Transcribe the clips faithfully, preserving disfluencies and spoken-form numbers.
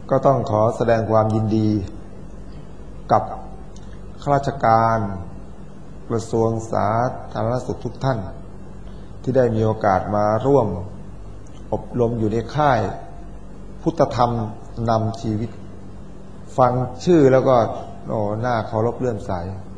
ก็ต้องขอแสดงความยินดีกับข้าราชการกระทรวงสาธารณสุขทุกท่านที่ได้มีโอกาสมาร่วมอบรมอยู่ในค่ายพุทธธรรมนำชีวิตฟังชื่อแล้วก็โอ้หน้าเคารพเลื่อมใส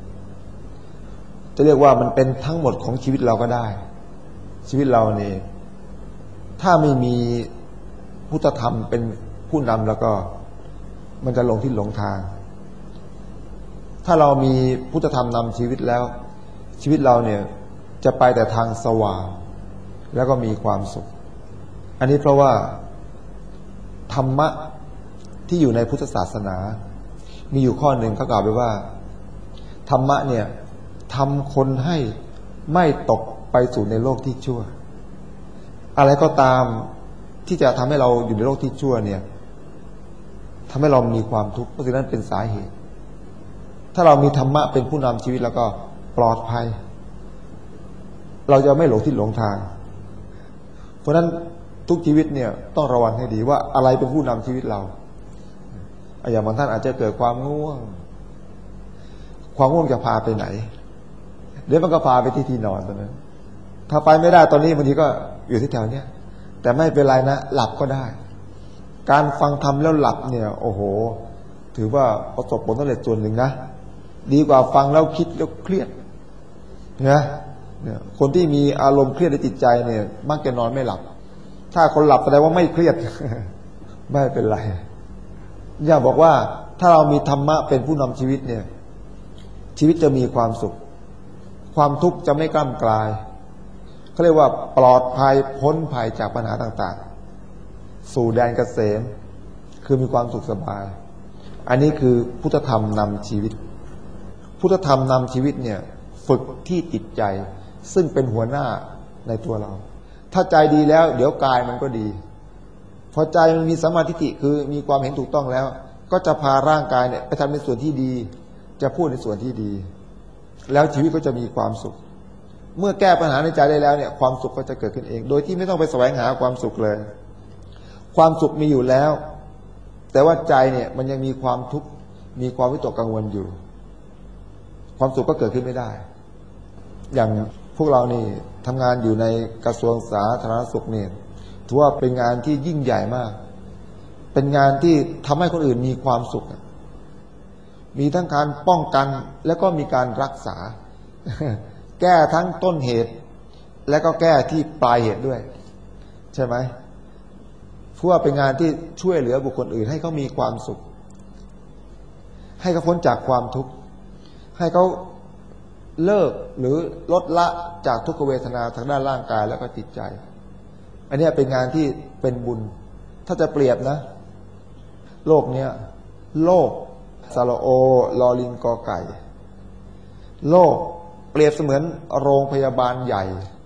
จะเรียกว่ามันเป็นทั้งหมดของชีวิตเราก็ได้ชีวิตเรานี่ถ้าไม่มีพุทธธรรมเป็นผู้นำแล้วก็มันจะหลงทิศหลงทางถ้าเรามีพุทธธรรมนำชีวิตแล้วชีวิตเราเนี่ยจะไปแต่ทางสว่างแล้วก็มีความสุขอันนี้เพราะว่าธรรมะที่อยู่ในพุทธศาสนามีอยู่ข้อหนึ่งเขากล่าวไว้ว่าธรรมะเนี่ยทำคนให้ไม่ตกไปสู่ในโลกที่ชั่วอะไรก็ตามที่จะทำให้เราอยู่ในโลกที่ชั่วเนี่ยทำให้เรามีความทุกข์เพราะฉะนั้นเป็นสาเหตุถ้าเรามีธรรมะเป็นผู้นำชีวิตแล้วก็ปลอดภัยเราจะไม่หลงทิศหลงทางเพราะฉะนั้นทุกชีวิตเนี่ยต้องระวังให้ดีว่าอะไรเป็นผู้นำชีวิตเราอย่างบางท่านอาจจะเกิดความง่วงความง่วงจะพาไปไหนเดี๋ยวมันก็พาไปที่ที่นอนตอนนั้นถ้าไปไม่ได้ตอนนี้บางทีก็อยู่ที่แถวเนี้ยแต่ไม่เป็นไรนะหลับก็ได้การฟังธรรมแล้วหลับเนี่ยโอ้โหถือว่าประสบผลสำเร็จส่วนหนึ่งนะดีกว่าฟังแล้วคิดแล้วเครียดนะเนี่ยคนที่มีอารมณ์เครียดในจิตใจเนี่ยมักจะนอนไม่หลับถ้าคนหลับแสดงว่าไม่เครียด ไม่เป็นไรอย่าบอกว่าถ้าเรามีธรรมะเป็นผู้นำชีวิตเนี่ยชีวิตจะมีความสุขความทุกข์จะไม่กล้ำกลายเขาเรียกว่าปลอดภัยพ้นภัยจากปัญหาต่างๆสู่แดนเกษมคือมีความสุขสบายอันนี้คือพุทธธรรมนำชีวิตพุทธธรรมนำชีวิตเนี่ยฝึกที่จิตใจซึ่งเป็นหัวหน้าในตัวเราถ้าใจดีแล้วเดี๋ยวกายมันก็ดีพอใจมันมีสัมมาทิฏฐิคือมีความเห็นถูกต้องแล้วก็จะพาร่างกายเนี่ยไปทำในส่วนที่ดีจะพูดในส่วนที่ดีแล้วชีวิตก็จะมีความสุขเมื่อแก้ปัญหาในใจได้แล้วเนี่ยความสุขก็จะเกิดขึ้นเองโดยที่ไม่ต้องไปแสวงหาความสุขเลยความสุขมีอยู่แล้วแต่ว่าใจเนี่ยมันยังมีความทุกข์มีความวิตกกังวลอยู่ความสุขก็เกิดขึ้นไม่ได้อย่างพวกเรานี่ทำงานอยู่ในกระทรวงสาธารณสุขเนี่ยถือว่าเป็นงานที่ยิ่งใหญ่มากเป็นงานที่ทำให้คนอื่นมีความสุขมีทั้งการป้องกันแล้วก็มีการรักษา แก้ทั้งต้นเหตุและก็แก้ที่ปลายเหตุด้วยใช่ไหมเพราะว่าเป็นงานที่ช่วยเหลือบุคคลอื่นให้เขามีความสุขให้เขาพ้นจากความทุกข์ให้เขาเลิกหรือลดละจากทุกขเวทนาทางด้านร่างกายแล้วก็จิตใจอันนี้เป็นงานที่เป็นบุญถ้าจะเปรียบนะโลกเนี้ยโลกสระโอลอลิงกอไก่โลกเปรียบเสมือนโรงพยาบาลใหญ่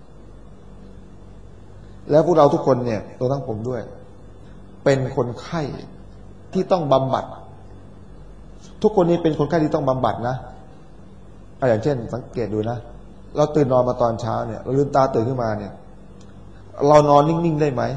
แล้วพวกเราทุกคนเนี่ยตัวทั้งผมด้วยเป็นคนไข้ที่ต้องบำบัดทุกคนนี้เป็นคนไข้ที่ต้องบำบัดนะอย่างเช่นสังเกตดูนะเราตื่นนอนมาตอนเช้าเนี่ยเราลืมตาตื่นขึ้นมาเนี่ยเรานอนนิ่งๆได้ไหม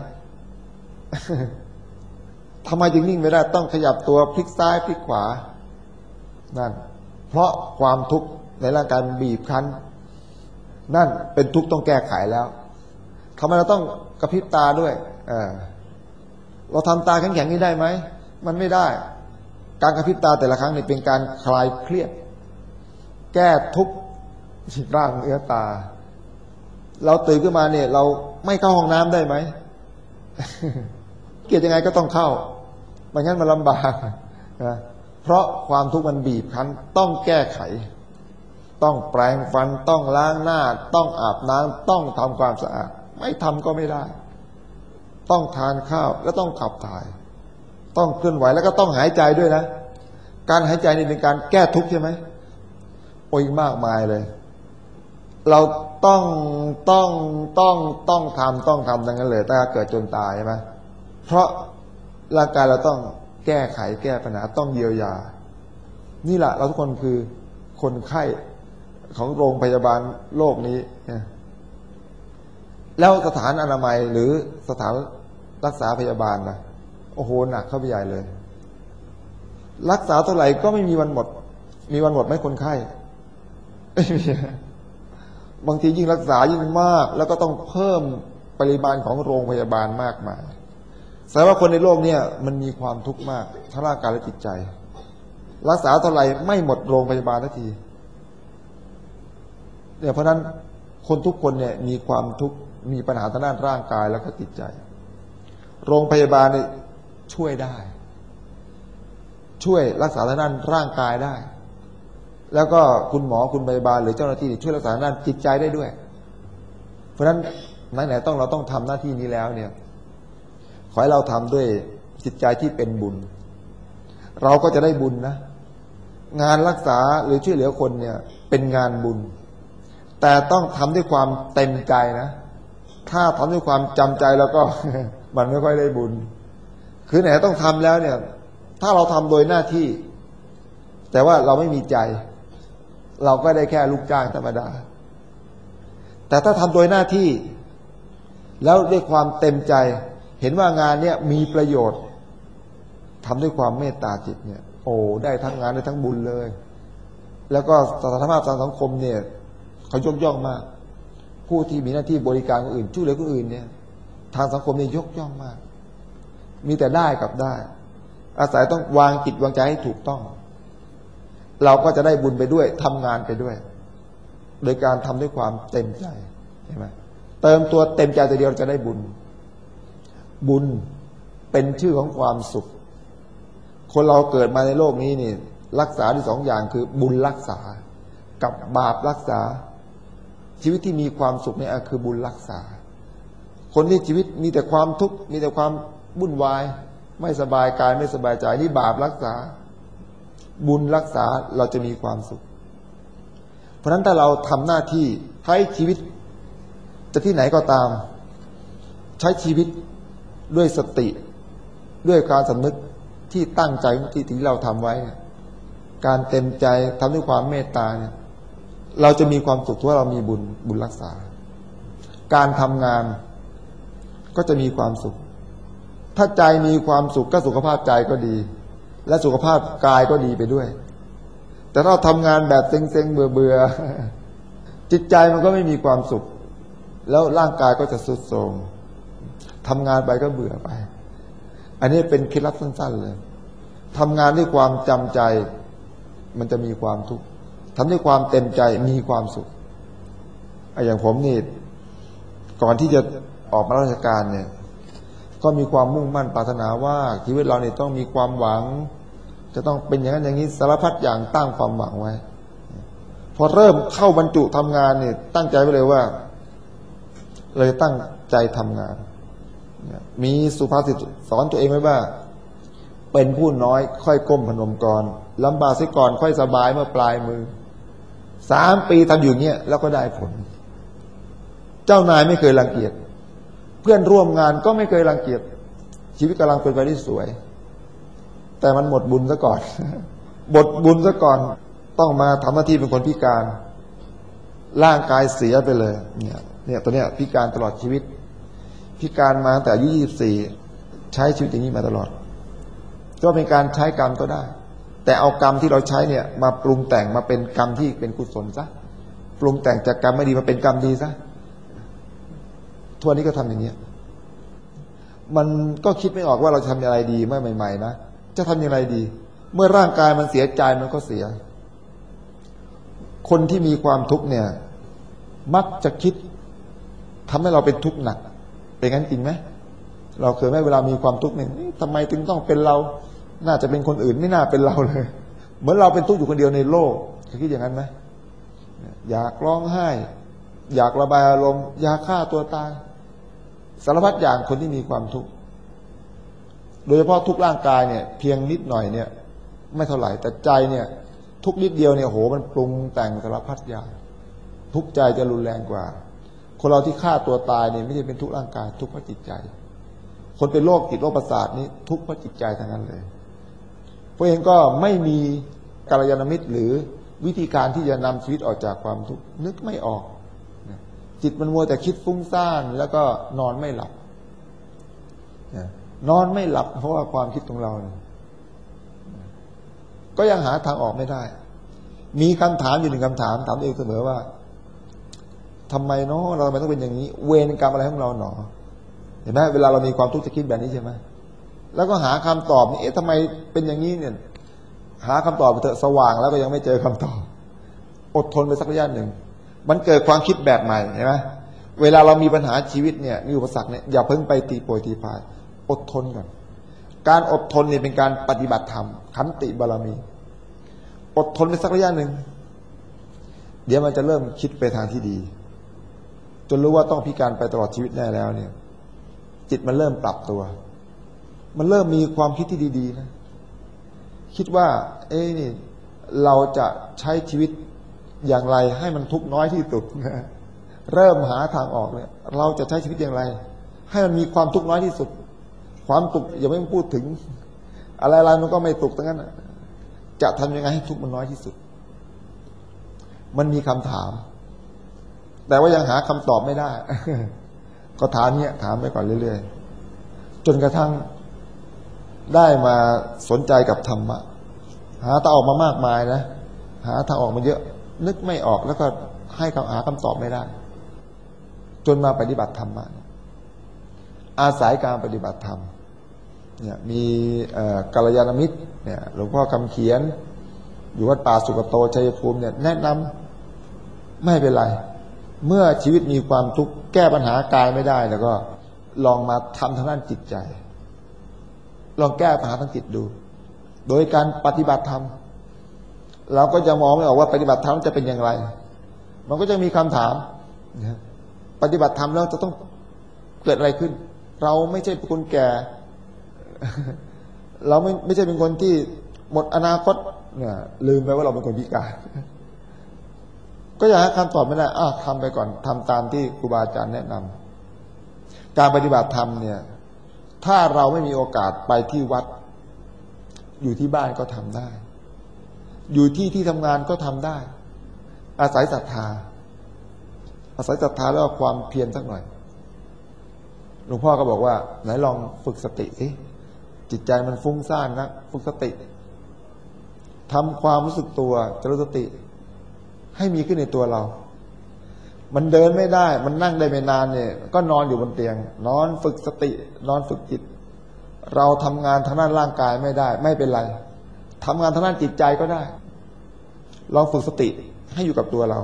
ทำไมจึงนิ่งไม่ได้ต้องขยับตัวพลิกซ้ายพลิกขวานั่นเพราะความทุกข์ในร่างกายมันบีบคั้นนั่นเป็นทุกข์ต้องแก้ไขแล้วทำไมเราต้องกระพริบตาด้วยเออเราทำตาแข็งๆนี้ได้ไหมมันไม่ได้การกระพริบตาแต่ละครั้งนี่เป็นการคลายเครียดแก้ทุกข์ที่ร่างเนื้อตาเราตื่นขึ้นมาเนี่ยเราไม่เข้าห้องน้ำได้ไหม เกียรติยังไงก็ต้องเข้าไม่งั้นมันลำบากนะเพราะความทุกข์มันบีบคั้นต้องแก้ไขต้องแปรงฟันต้องล้างหน้าต้องอาบน้ำต้องทำความสะอาดไม่ทำก็ไม่ได้ต้องทานข้าวแล้วต้องขับถ่ายต้องเคลื่อนไหวแล้วก็ต้องหายใจด้วยนะการหายใจนี่เป็นการแก้ทุกข์ใช่ไหมโอ้ยมากมายเลยเราต้องต้องต้องต้องทำต้องทำดังนั้นเลยถ้าเกิดจนตายใช่ไหมเพราะร่างกายเราต้องแก้ไขแก้ปัญหาต้องเยียวยานี่แหละเราทุกคนคือคนไข้ของโรงพยาบาลโลกนี้แล้วสถานอนามัยหรือสถานรักษาพยาบาลนะโอ้โหหนักเข้าไปใหญ่เลยรักษาเท่าไหร่ก็ไม่มีวันหมดมีวันหมดไหมคนไข้ไม่มีบางทียิ่งรักษายิ่งมากแล้วก็ต้องเพิ่มปริมาณของโรงพยาบาลมากมายแสดงว่าคนในโลกเนี่ยมันมีความทุกข์มากทั้งร่างกายและจิตใจรักษาเท่าไหร่ไม่หมดโรงพยาบาลทันทีเนี่ยเพราะนั้นคนทุกคนเนี่ยมีความทุกข์มีปัญหาทางด้านร่างกายแล้วก็จิตใจโรงพยาบาลเนี่ยช่วยได้ช่วยรักษาทางด้านร่างกายได้แล้วก็คุณหมอคุณพยาบาลหรือเจ้าหน้าที่ช่วยรักษาทางด้านจิตใจได้ด้วยเพราะฉะนั้นไหนๆต้องเราต้องทำหน้าที่นี้แล้วเนี่ยขอให้เราทำด้วยจิตใจที่เป็นบุญเราก็จะได้บุญนะงานรักษาหรือช่วยเหลือคนเนี่ยเป็นงานบุญแต่ต้องทำด้วยความเต็มใจนะถ้าทำด้วยความจำใจแล้วก็ มันไม่ค่อยได้บุญคือไหนต้องทำแล้วเนี่ยถ้าเราทำโดยหน้าที่แต่ว่าเราไม่มีใจเราก็ได้แค่ลูกจ้างธรรมดาแต่ถ้าทำโดยหน้าที่แล้วด้วยความเต็มใจเห็นว่างานเนี่ยมีประโยชน์ทำด้วยความเมตตาจิตเนี่ยโอ้ได้ทั้งงานได้ทั้งบุญเลยแล้วก็สถานภาพทางสังคมเนี่ยเขายกย่องมากผู้ที่มีหน้าที่บริการคนอื่นช่วยเหลือคนอื่นเนี่ยทางสังคมเนี่ยยกย่องมากมีแต่ได้กับได้อาศัยต้องวางจิตวางใจให้ถูกต้องเราก็จะได้บุญไปด้วยทำงานไปด้วยโดยการทำด้วยความเต็มใจใช่ไหมเติมตัวเต็มใจตัวเดียวจะได้บุญบุญเป็นชื่อของความสุขคนเราเกิดมาในโลกนี้นี่รักษาที่สองอย่างคือบุญรักษากับบาปรักษาชีวิตที่มีความสุขเนี่ยคือบุญรักษาคนที่ชีวิตมีแต่ความทุกข์มีแต่ความวุ่นวายไม่สบายกายไม่สบายใจนี่บาปรักษาบุญรักษาเราจะมีความสุขเพราะฉะนั้นถ้าเราทำหน้าที่ใช้ชีวิตจะที่ไหนก็ตามใช้ชีวิตด้วยสติด้วยการสำนึกที่ตั้งใจที่ที่เราทำไว้การเต็มใจทำด้วยความเมตตาเนี่ยเราจะมีความสุขเพราะเรามีบุญบุญรักษาการทำงานก็จะมีความสุขถ้าใจมีความสุขก็สุขภาพใจก็ดีและสุขภาพกายก็ดีไปด้วยแต่ถ้าเราทำงานแบบเซ็งๆเบื่อๆจิตใจมันก็ไม่มีความสุขแล้วร่างกายก็จะทรุดโทรมทำงานไปก็เบื่อไปอันนี้เป็นเคล็ดลับสั้นๆเลยทำงานด้วยความจำใจมันจะมีความทุกข์ทำด้วยความเต็มใจมีความสุขอย่างผมนี่ก่อนที่จะออกมาราชการเนี่ยก็มีความมุ่งมั่นปรารถนาว่าชีวิตเราเนี่ยต้องมีความหวังจะต้องเป็นอย่างนั้นอย่างนี้สารพัดอย่างตั้งความหวังไว้พอเริ่มเข้าบรรจุทำงานเนี่ยตั้งใจไว้เลยว่าเลยตั้งใจทำงานมีสุภาษิตสอนตัวเองไว้ว่าเป็นผู้น้อยค่อยก้มพนมกรลำบากเสียก่อนค่อยสบายเมื่อปลายมือสามปีทำอยู่เงี้ยแล้วก็ได้ผลเจ้านายไม่เคยรังเกียจเพื่อนร่วมงานก็ไม่เคยรังเกียจชีวิตกำลังเป็นไปได้สวยแต่มันหมดบุญซะก่อนหมดบุญซะก่อนต้องมาทำหน้าที่เป็นคนพิการร่างกายเสียไปเลยเนี่ยเนี่ยตัวเนี้ยพิการตลอดชีวิตพิการมาตั้งแต่อายุยี่สิบสี่ใช้ชีวิตอย่างนี้มาตลอดก็เป็นการใช้กรรมก็ได้แต่เอากรรมที่เราใช้เนี่ยมาปรุงแต่งมาเป็นกรรมที่เป็นกุศลซะปรุงแต่งจากกรรมไม่ดีมาเป็นกรรมดีซะทั่วนี้ก็ทำอย่างนี้มันก็คิดไม่ออกว่าเราจะทำอะไรดีเมื่อใหม่ๆนะจะทำอย่างไรดีเมื่อร่างกายมันเสียใจมันก็เสียคนที่มีความทุกข์เนี่ยมักจะคิดทำให้เราเป็นทุกข์หนักเป็นงั้นจริงไหมเราเคยไหมเวลามีความทุกข์เนี่ยทำไมถึงต้องเป็นเราน่าจะเป็นคนอื่นไม่น่าเป็นเราเลยเหมือนเราเป็นทุกข์อยู่คนเดียวในโลกเคยคิดอย่างนั้นไหมอยากร้องไห้อยากระบายอารมณ์อยากฆ่าตัวตายสารพัดอย่างคนที่มีความทุกข์โดยเฉพาะทุกร่างกายเนี่ยเพียงนิดหน่อยเนี่ยไม่เท่าไหร่แต่ใจเนี่ยทุกนิดเดียวเนี่ยโหมันปรุงแต่งสารพัดอย่างทุกใจจะรุนแรงกว่าคนเราที่ฆ่าตัวตายเนี่ยไม่ใช่เป็นทุกร่างกายทุกเพราะจิตใจคนเป็นโรคจิตโรคประสาทนี้ทุกเพราะจิตใจทั้งนั้นเลยเพราะเองก็ไม่มีกัลยาณมิตรหรือวิธีการที่จะนำชีวิตออกจากความทุกข์นึกไม่ออกจิตมันมัวแต่คิดฟุ้งซ่านแล้วก็นอนไม่หลับนอนไม่หลับเพราะว่าความคิดของเราก็ยังหาทางออกไม่ได้มีคำถามอยู่หนึ่งคำถามถามตัวเองเสมอว่าทำไมเนาะเราทำไมต้องเป็นอย่างนี้เวรกรรมอะไรของเราหนอเห็นไหมเวลาเรามีความทุกข์จะคิดแบบนี้ใช่ไหมแล้วก็หาคำตอบนี่เอ๊ะทำไมเป็นอย่างนี้เนี่ยหาคำตอบไปเถอะสว่างแล้วก็ยังไม่เจอคำตอบอดทนไปสักระยะหนึ่งมันเกิดความคิดแบบใหม่เห็นไหมเวลาเรามีปัญหาชีวิตเนี่ยมีอุปสรรคเนี่ยอย่าเพิ่งไปตีโพยตีพายอดทนก่อนการอดทนเนี่ยเป็นการปฏิบัติธรรมขันติบารมีอดทนไปสักระยะหนึ่งเดี๋ยวมันจะเริ่มคิดไปทางที่ดีจนรู้ว่าต้องพิการไปตลอดชีวิตแน่แล้วเนี่ยจิตมันเริ่มปรับตัวมันเริ่มมีความคิดที่ดีๆนะคิดว่าเอ้นี่เราจะใช้ชีวิตอย่างไรให้มันทุกข์น้อยที่สุดนะเริ่มหาทางออกเนี่ยเราจะใช้ชีวิตอย่างไรให้มันมีความทุกข์น้อยที่สุดความทุกข์อย่าไม่พูดถึงอะไรๆมันก็ไม่ทุกข์ทั้งนั้นจะทำยังไงให้ทุกข์มันน้อยที่สุดมันมีคำถามแต่ว่ายังหาคำตอบไม่ได้ก็ถามเนี่ยถามไปก่อนเรื่อยๆจนกระทั่งได้มาสนใจกับธรรมะหาทางออกมามากมายนะหาทางออกมาเยอะนึกไม่ออกแล้วก็ให้คำหาคำตอบไม่ได้จนมาปฏิบัติธรรมะอาศัยการปฏิบัติธรรมเนี่ยมีกัลยาณมิตรเนี่ยหลวงพ่อคำเขียนอยู่วัดป่าสุกโตชัยภูมิเนี่ยแนะนำไม่เป็นไรเมื่อชีวิตมีความทุกข์แก้ปัญหากายไม่ได้แล้วก็ลองมาทำทางด้านจิตใจลองแก้ปัญหาทางจิตดูโดยการปฏิบัติธรรมเราก็จะมองไม่ออกว่าปฏิบัติธรรมจะเป็นอย่างไรมันก็จะมีคำถามปฏิบัติธรรมแล้วจะต้องเกิดอะไรขึ้นเราไม่ใช่เป็นคนแก่เราไม่ไม่ใช่เป็นคนที่หมดอนาคตเนี่ยลืมไปว่าเราเป็นคนพิการก็อยากให้คำตอบไม่ได้อ่ะทำไปก่อนทำตามที่ครูบาอาจารย์แนะนำการปฏิบัติธรรมเนี่ยถ้าเราไม่มีโอกาสไปที่วัดอยู่ที่บ้านก็ทำได้อยู่ที่ที่ทำงานก็ทำได้อาศัยศรัทธาอาศัยศรัทธาแล้วความเพียรสักหน่อยหลวงพ่อก็บอกว่าไหนลองฝึกสติสิจิตใจมันฟุ้งซ่านนะฝึกสติทำความรู้สึกตัวเจริญสติให้มีขึ้นในตัวเรามันเดินไม่ได้มันนั่งได้ไม่นานเนี่ยก็นอนอยู่บนเตียงนอนฝึกสตินอนฝึกจิตเราทำงานทางด้านร่างกายไม่ได้ไม่เป็นไรทำงานทางด้านจิตใจก็ได้ลองฝึกสติให้อยู่กับตัวเรา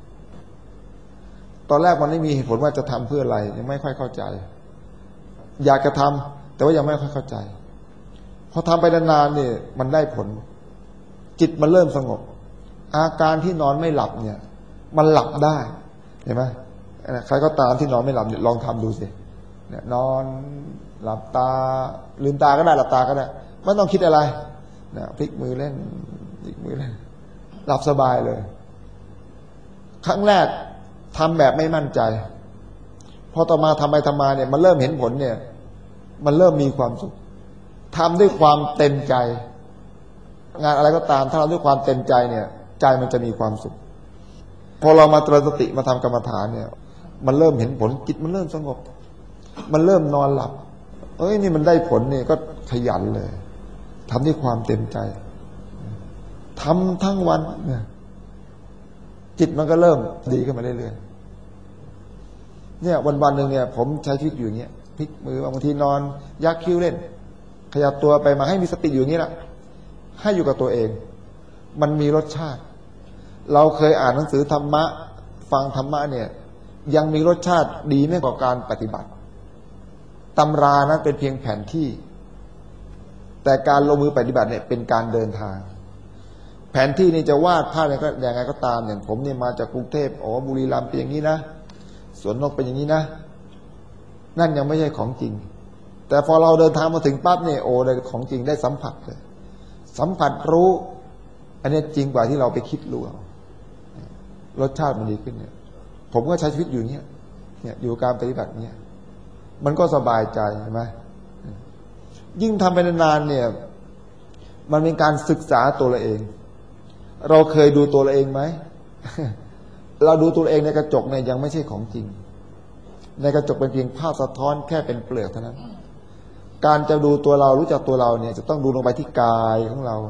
ตอนแรกมันไม่มีเหตุผลว่าจะทำเพื่ออะไรยังไม่ค่อยเข้าใจอยากจะทำแต่ว่ายังไม่ค่อยเข้าใจพอทำไปนานๆเนี่ยมันได้ผลจิตมันเริ่มสงบอาการที่นอนไม่หลับเนี่ยมันหลับได้เห็นไหมใครก็ตามที่นอนไม่หลับเนี่ยลองทำดูสิเนี่ยนอนหลับตาลืมตาก็ได้หลับตาก็ได้ไม่ต้องคิดอะไรนะพลิกมือเล่นพลิกมือเล่นหลับสบายเลยครั้งแรกทำแบบไม่มั่นใจพอต่อมาทำไปทำมาเนี่ยมันเริ่มเห็นผลเนี่ยมันเริ่มมีความสุขทำด้วยความเต็มใจงานอะไรก็ตามถ้าเราด้วยความเต็มใจเนี่ยใจมันจะมีความสุขพอเรามาเจริญสติมาทำกรรมฐานเนี่ยมันเริ่มเห็นผลจิตมันเริ่มสงบมันเริ่มนอนหลับเอ้ยนี่มันได้ผลเนี่ยก็ขยันเลยทำด้วยความเต็มใจทำทั้งวันเนี่ยจิตมันก็เริ่มดีขึ้นมาเรื่อยๆเนี่ยวันๆหนึ่งเนี่ยผมใช้ชีวิตอยู่อย่างเงี้ยพลิกมือบางทีนอนยักคิ้วเล่นขยับตัวไปมาให้มีสติอยู่อย่างนี้แหละให้อยู่กับตัวเองมันมีรสชาติเราเคยอ่านหนังสือธรรมะฟังธรรมะเนี่ยยังมีรสชาติดีไม่กว่าการปฏิบัติตำรานั้นเป็นเพียงแผนที่แต่การลงมือปฏิบัติเนี่ยเป็นการเดินทางแผนที่นี่จะวาดภาพอะไรก็ยังไงก็ตามอย่างผมเนี่ยมาจากกรุงเทพอ๋อบุรีรัมย์เป็นอย่างนี้นะสวนนกเป็นอย่างนี้นะนั่นยังไม่ใช่ของจริงแต่พอเราเดินทางมาถึงปั๊บเนี่ยโอ้ได้ของจริงได้สัมผัสเลยสัมผัสรู้อันนี้จริงกว่าที่เราไปคิดรู้รสชาติมันดีขึ้นเนี่ยผมก็ใช้ชีวิตอยู่เนี้ยเนี่ยอยู่การปฏิบัติเนี่ยมันก็สบายใจใช่ไหมยิ่งทำไปนานๆเนี่ยมันเป็นการศึกษาตัวเราเองเราเคยดูตัวเราเองไหม เราดูตัวเองในกระจกเนี่ยยังไม่ใช่ของจริงในกระจกเป็นเพียงภาพสะท้อนแค่เป็นเปลือกเท่านั้นการจะดูตัวเรารู้จักตัวเราเนี่ยจะต้องดูลงไปที่กายของเรา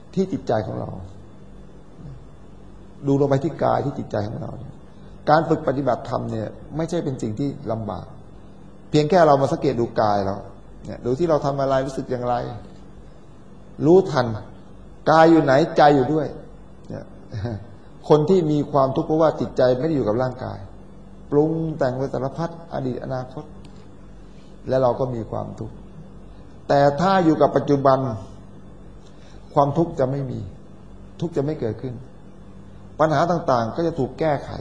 ที่จิตใจของเราดูลงไปที่กายที่จิตใจของเราการฝึกปฏิบัติธรรมเนี่ยไม่ใช่เป็นสิ่งที่ลำบากเพียงแค่เรามาสังเกตดูกายเราเนี่ยดูที่เราทำอะไรรู้สึกอย่างไรรู้ทันกายอยู่ไหนใจอยู่ด้วยเนี่ยคนที่มีความทุกข์เพราะว่าจิตใจไม่ได้อยู่กับร่างกายปรุงแต่งไปสารพัดอดีตอนาคตและเราก็มีความทุกข์แต่ถ้าอยู่กับปัจจุบันความทุกข์จะไม่มีทุกข์จะไม่เกิดขึ้นปัญหาต่างๆก็จะถูกแก้ไข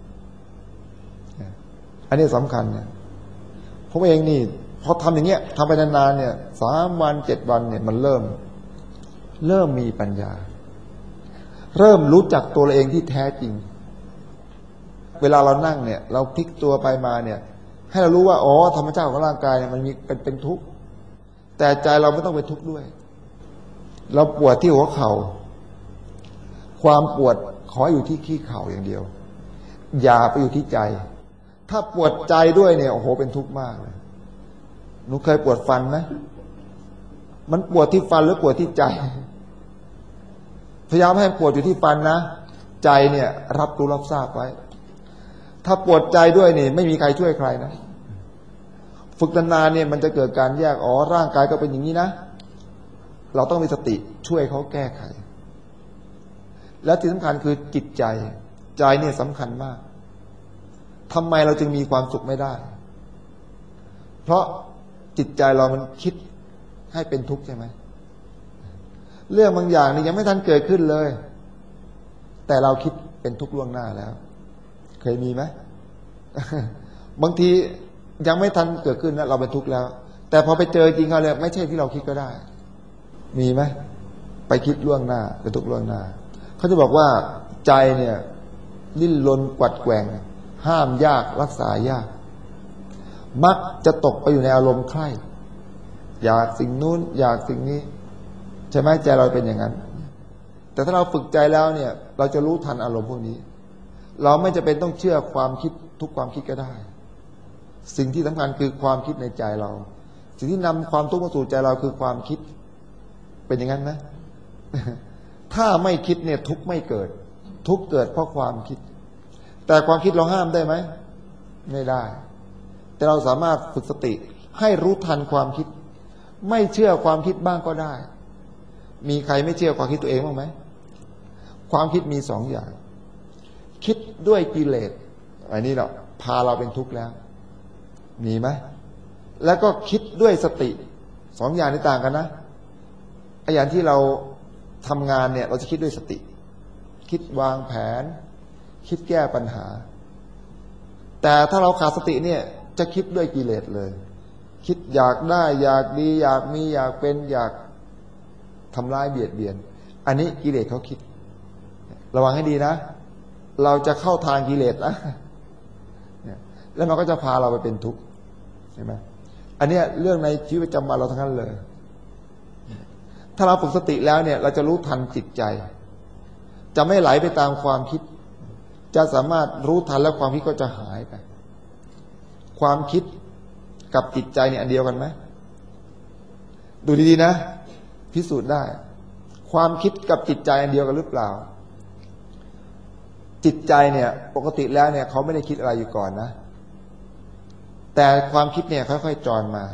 อันนี้สำคัญเนี่ยผมเองนี่พอทำอย่างเงี้ยทำไปนานๆเนี่ยสามวันเจ็ดวันเนี่ยมันเริ่มเริ่มมีปัญญาเริ่มรู้จักตัวเราเองที่แท้จริงเวลาเรานั่งเนี่ยเราพลิกตัวไปมาเนี่ยให้เรารู้ว่าอ๋อธรรมชาติของร่างกายเนี่ยมันมีเป็นเป็นทุกข์แต่ใจเราไม่ต้องเป็นทุกข์ด้วยเราปวดที่หัวเข่าความปวดขออยู่ที่ขี้เข่าอย่างเดียวอย่าไปอยู่ที่ใจถ้าปวดใจด้วยเนี่ยโอ้โหเป็นทุกข์มากเลยหนูเคยปวดฟันไหมมันปวดที่ฟันหรือปวดที่ใจพยายามให้ปวดอยู่ที่ฟันนะใจเนี่ยรับรู้รับทราบไว้ถ้าปวดใจด้วยนี่ไม่มีใครช่วยใครนะฝึกนานๆเนี่ยมันจะเกิดการแยกอ๋อร่างกายก็เป็นอย่างนี้นะเราต้องมีสติช่วยเขาแก้ไขและที่สำคัญคือจิตใจใจเนี่ยสำคัญมากทำไมเราจึงมีความสุขไม่ได้เพราะจิตใจเรามันคิดให้เป็นทุกข์ใช่ไหมเรื่องบางอย่างนี่ยังไม่ทันเกิดขึ้นเลยแต่เราคิดเป็นทุกข์ล่วงหน้าแล้วเคยมีไหม บางทียังไม่ทันเกิดขึ้นนะเราเป็นทุกข์แล้วแต่พอไปเจอจริงเขาเลยไม่ใช่ที่เราคิดก็ได้มีไหมไปคิดล่วงหน้าเป็นทุกข์ล่วงหน้าเขาจะบอกว่าใจเนี่ยดิ้นรนกวัดแกว่งห้ามยากรักษายากมักจะตกไปอยู่ในอารมณ์ใคร่อยากสิ่งนู้นอยากสิ่งนี้ใช่ไหมใจเราเป็นอย่างนั้นแต่ถ้าเราฝึกใจแล้วเนี่ยเราจะรู้ทันอารมณ์พวกนี้เราไม่จำเป็นต้องเชื่อความคิดทุกความคิดก็ได้สิ่งที่สำคัญคือความคิดในใจเราสิ่งที่นำความทุกข์มาสู่ใจเราคือความคิดเป็นอย่างนั้นไหม ถ้าไม่คิดเนี่ยทุกข์ไม่เกิดทุกข์เกิดเพราะความคิดแต่ความคิดเราห้ามได้ไหมไม่ได้แต่เราสามารถฝึกสติให้รู้ทันความคิดไม่เชื่อความคิดบ้างก็ได้มีใครไม่เชื่อความคิดตัวเองบ้างไหมความคิดมีสองอย่างคิดด้วยกิเลสอันนี้เราพาเราเป็นทุกข์แล้วมีไหมแล้วก็คิดด้วยสติสองอย่างนี้ต่างกันนะไอ้อย่างที่เราทำงานเนี่ยเราจะคิดด้วยสติคิดวางแผนคิดแก้ปัญหาแต่ถ้าเราขาดสติเนี่ยจะคิดด้วยกิเลสเลยคิดอยากได้อยากดีอยากมีอยากเป็นอยากทำร้ายเบียดเบียนอันนี้กิเลสเขาคิดระวังให้ดีนะเราจะเข้าทางกิเลสนะแล้วมันก็จะพาเราไปเป็นทุกข์ใช่ไหมอันนี้เรื่องในชีวิตประจำวันเราทั้งนั้นเลยถ้าเราฝึกสติแล้วเนี่ยเราจะรู้ทันจิตใจจะไม่ไหลไปตามความคิดจะสามารถรู้ทันแล้วความคิดก็จะหายไปความคิดกับจิตใจเนี่ยอันเดียวกันไหมดูดีๆนะพิสูจน์ได้ความคิดกับจิตใจอันเดียวกันหรือเปล่าจิตใจเนี่ยปกติแล้วเนี่ยเขาไม่ได้คิดอะไรอยู่ก่อนนะแต่ความคิดเนี่ยค่อยๆจรมา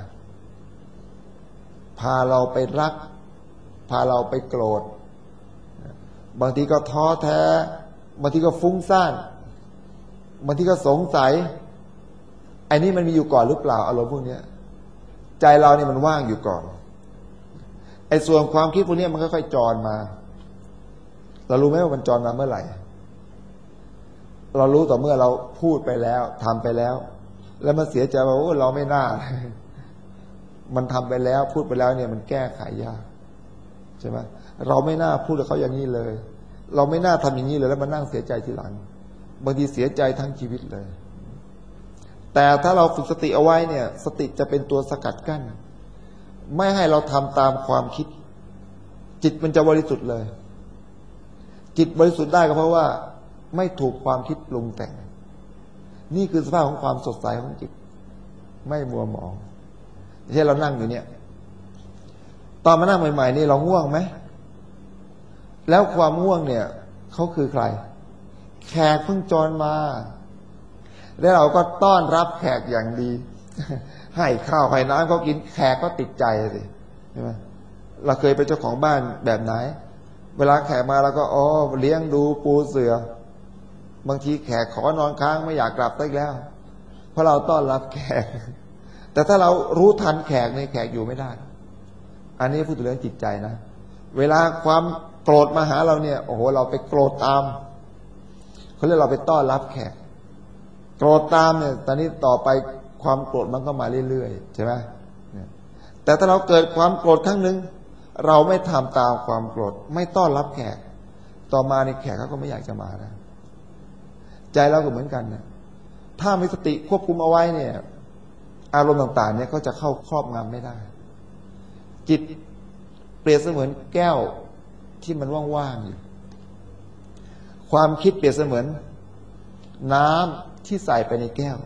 พาเราไปรักพาเราไปโกรธบางทีก็ท้อแท้บางทีก็ฟุ้งซ่านบางทีก็สงสัยไอ้นี่มันมีอยู่ก่อนหรือเปล่าอารมณ์พวกนี้ใจเราเนี่ยมันว่างอยู่ก่อนไอ้ส่วนความคิดพวกนี้มันค่อยๆจรมาเรารู้ไหมว่ามันจรมาเมื่อไหร่เรารู้ต่อเมื่อเราพูดไปแล้วทำไปแล้วแล้วมันเสียใจว่าโอ้เราไม่น่ามันทำไปแล้วพูดไปแล้วเนี่ยมันแก้ไขยากใช่ไหมเราไม่น่าพูดกับเขาอย่างนี้เลยเราไม่น่าทำอย่างนี้เลยแล้วมานั่งเสียใจทีหลังบางทีเสียใจทั้งชีวิตเลยแต่ถ้าเราฝึกสติเอาไว้เนี่ยสติจะเป็นตัวสกัดกั้นไม่ให้เราทำตามความคิดจิตมันจะบริสุทธิ์เลยจิตบริสุทธิ์ได้ก็เพราะว่าไม่ถูกความคิดปรุงแต่งนี่คือสภาพของความสดใสของจิตไม่มัวหมองเช่นเรานั่งอยู่เนี่ยตอนมานั่งใหม่ๆนี่เราง่วงไหมแล้วความง่วงเนี่ยเขาคือใครแขกเพิ่งจรมาแล้วเราก็ต้อนรับแขกอย่างดีให้ข้าวให้น้ำเขากินแขกก็ติดใจสิใช่ไหมเราเคยเป็นเจ้าของบ้านแบบไหนเวลาแขกมาเราก็อ๋อเลี้ยงดูปูเสือบางทีแขกขอนอนค้างไม่อยากกลับได้แล้วเพราะเราต้อนรับแขกแต่ถ้าเรารู้ทันแขกในแขกอยู่ไม่ได้อันนี้พูดถึงเรื่องจิตใจนะเวลาความโกรธมาหาเราเนี่ยโอ้โหเราไปโกรธตามเขาเรียกเราไปต้อนรับแขกโกรธตามเนี่ยตอนนี้ต่อไปความโกรธมันก็มาเรื่อยๆใช่ไหมแต่ถ้าเราเกิดความโกรธครั้งหนึ่งเราไม่ทำตามความโกรธไม่ต้อนรับแขกต่อมาในแขกเขาก็ไม่อยากจะมาแล้วใจเราก็เหมือนกันนะถ้ามีสติควบคุมเอาไว้เนี่ยอารมณ์ต่างๆเนี่ยก็จะเข้าครอบงำไม่ได้จิตเปรียบเสมือนแก้วที่มันว่างๆอยู่ความคิดเปรียบเสมือนน้ำที่ใส่ไปในแก้ว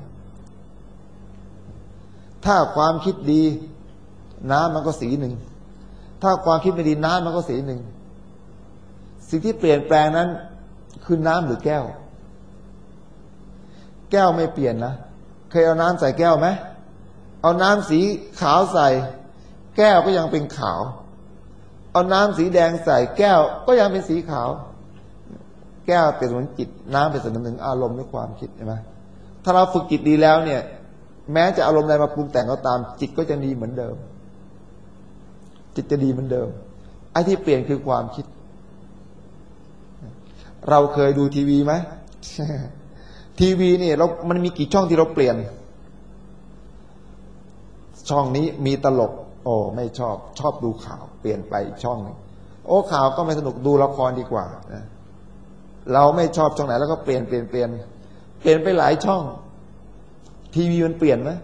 ถ้าความคิดดีน้ำมันก็สีหนึ่งถ้าความคิดไม่ดีน้ำมันก็สีหนึ่งสิ่งที่เปลี่ยนแปลงนั้นคือน้ำหรือแก้วแก้วไม่เปลี่ยนนะเคยเอาน้ำใส่แก้วไหมเอาน้ำสีขาวใส่แก้วก็ยังเป็นขาวเอาน้ำสีแดงใส่แก้วก็ยังเป็นสีขาวแก้วเป็นเหมือนจิตน้ำเป็นส่วนหนึ่งอารมณ์และความคิดใช่ไหมถ้าเราฝึกจิตดีแล้วเนี่ยแม้จะอารมณ์อะไรมาปรุงแต่งก็ตามจิตก็จะดีเหมือนเดิมจิตจะดีเหมือนเดิมไอ้ที่เปลี่ยนคือความคิดเราเคยดูทีวีไหม ทีวีนี่เรามันมีกี่ช่องที่เราเปลี่ยนช่องนี้มีตลกโอ้ไม่ชอบชอบดูข่าวเปลี่ยนไปอีกช่องนึงโอ้ข่าวก็ไม่สนุกดูละครดีกว่านะเราไม่ชอบช่องไหนแล้วก็เปลี่ยนเปลี่ยนเปลี่ยนเปลี่ยนไปหลายช่องทีวีมันเปลี่ยนไหม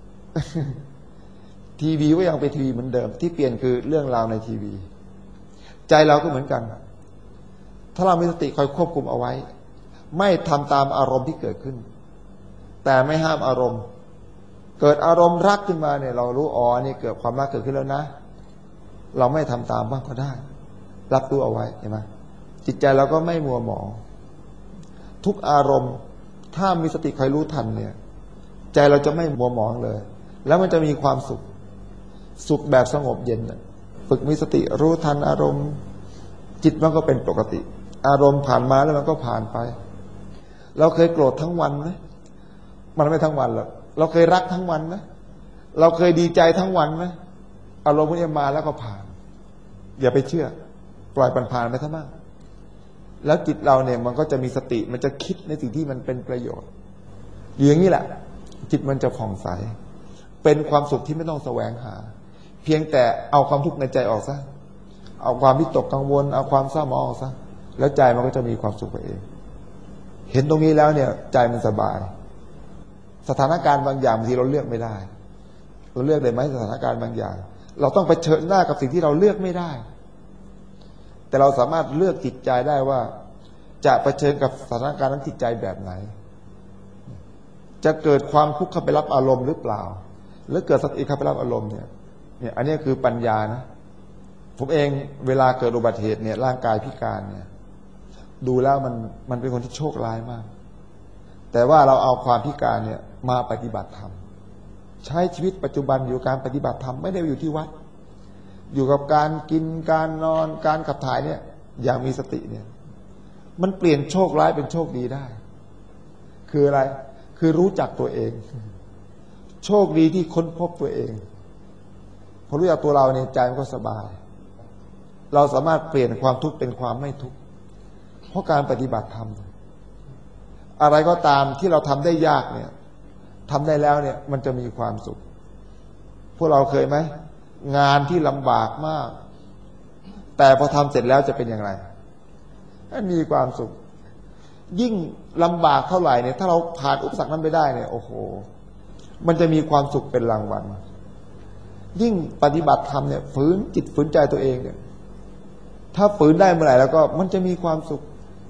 ทีวีก็ยังเป็นทีวีเหมือนเดิมที่เปลี่ยนคือเรื่องราวในทีวีใจเราก็เหมือนกันถ้าเรามีสติคอยควบคุมเอาไว้ไม่ทำตามอารมณ์ที่เกิดขึ้นแต่ไม่ห้ามอารมณ์เกิดอารมณ์รักขึ้นมาเนี่ยเรารู้อ๋อนี่เกิดความรักเกิดขึ้นแล้วนะเราไม่ทำตามบ้างก็ได้รับรู้เอาไว้เห็นไหมจิตใจเราก็ไม่มัวหมองทุกอารมณ์ถ้ามีสติคอยรู้ทันเนี่ยใจเราจะไม่มัวหมองเลยแล้วมันจะมีความสุขสุขแบบสงบเย็นฝึกมีสติรู้ทันอารมณ์จิตมันก็เป็นปกติอารมณ์ผ่านมาแล้วมันก็ผ่านไปเราเคยโกรธทั้งวันไหมมันไม่ทั้งวันหรอกเราเคยรักทั้งวันไหมเราเคยดีใจทั้งวันไหมอารมณ์พวกนี้มาแล้วก็ผ่านอย่าไปเชื่อปล่อยมันผ่านไปซะบ้างแล้วจิตเราเนี่ยมันก็จะมีสติมันจะคิดในสิ่งที่มันเป็นประโยชน์อย่างนี้แหละจิตมันจะผ่องใสเป็นความสุขที่ไม่ต้องแสวงหาเพียงแต่เอาความทุกข์ในใจออกซะเอาความวิตกกังวลเอาความเศร้าหมองออกซะแล้วใจมันก็จะมีความสุขไปเองเห็นตรงนี้แล้วเนี่ยใจมันสบายสถานการณ์บางอย่างบางทีเราเลือกไม่ได้เราเลือกได้ไหมสถานการณ์บางอย่างเราต้องไปเผชิญหน้ากับสิ่งที่เราเลือกไม่ได้แต่เราสามารถเลือกจิตใจได้ว่าจะเผชิญกับสถานการณ์นั้นจิตใจแบบไหนจะเกิดความทุกข์เข้าไปรับอารมณ์หรือเปล่าหรือเกิดสติเข้าไปรับอารมณ์เนี่ยเนี่ยอันนี้คือปัญญานะผมเองเวลาเกิดอุบัติเหตุเนี่ยร่างกายพิการเนี่ยดูแล้วมันมันเป็นคนที่โชคร้ายมากแต่ว่าเราเอาความพิการเนี่ยมาปฏิบัติธรรมใช้ชีวิตปัจจุบันอยู่การปฏิบัติธรรมไม่ได้อยู่ที่วัดอยู่กับการกินการนอนการขับถ่ายเนี่ยอย่างมีสติเนี่ยมันเปลี่ยนโชคร้ายเป็นโชคดีได้คืออะไรคือรู้จักตัวเองโชคดีที่ค้นพบตัวเองพอรู้จักตัวเราเนี่ยใจมันก็สบายเราสามารถเปลี่ยนความทุกข์เป็นความไม่ทุกข์เพราะการปฏิบัติธรรมอะไรก็ตามที่เราทำได้ยากเนี่ยทำได้แล้วเนี่ยมันจะมีความสุขพวกเราเคยไหมงานที่ลำบากมากแต่พอทำเสร็จแล้วจะเป็นอย่างไรมีความสุขยิ่งลำบากเท่าไหร่เนี่ยถ้าเราผ่านอุปสรรคนั้นไปได้เนี่ยโอ้โหมันจะมีความสุขเป็นรางวัลยิ่งปฏิบัติธรรมเนี่ยฝืนจิตฝืนใจตัวเองเนี่ยถ้าฝืนได้เมื่อไหร่แล้วก็มันจะมีความสุข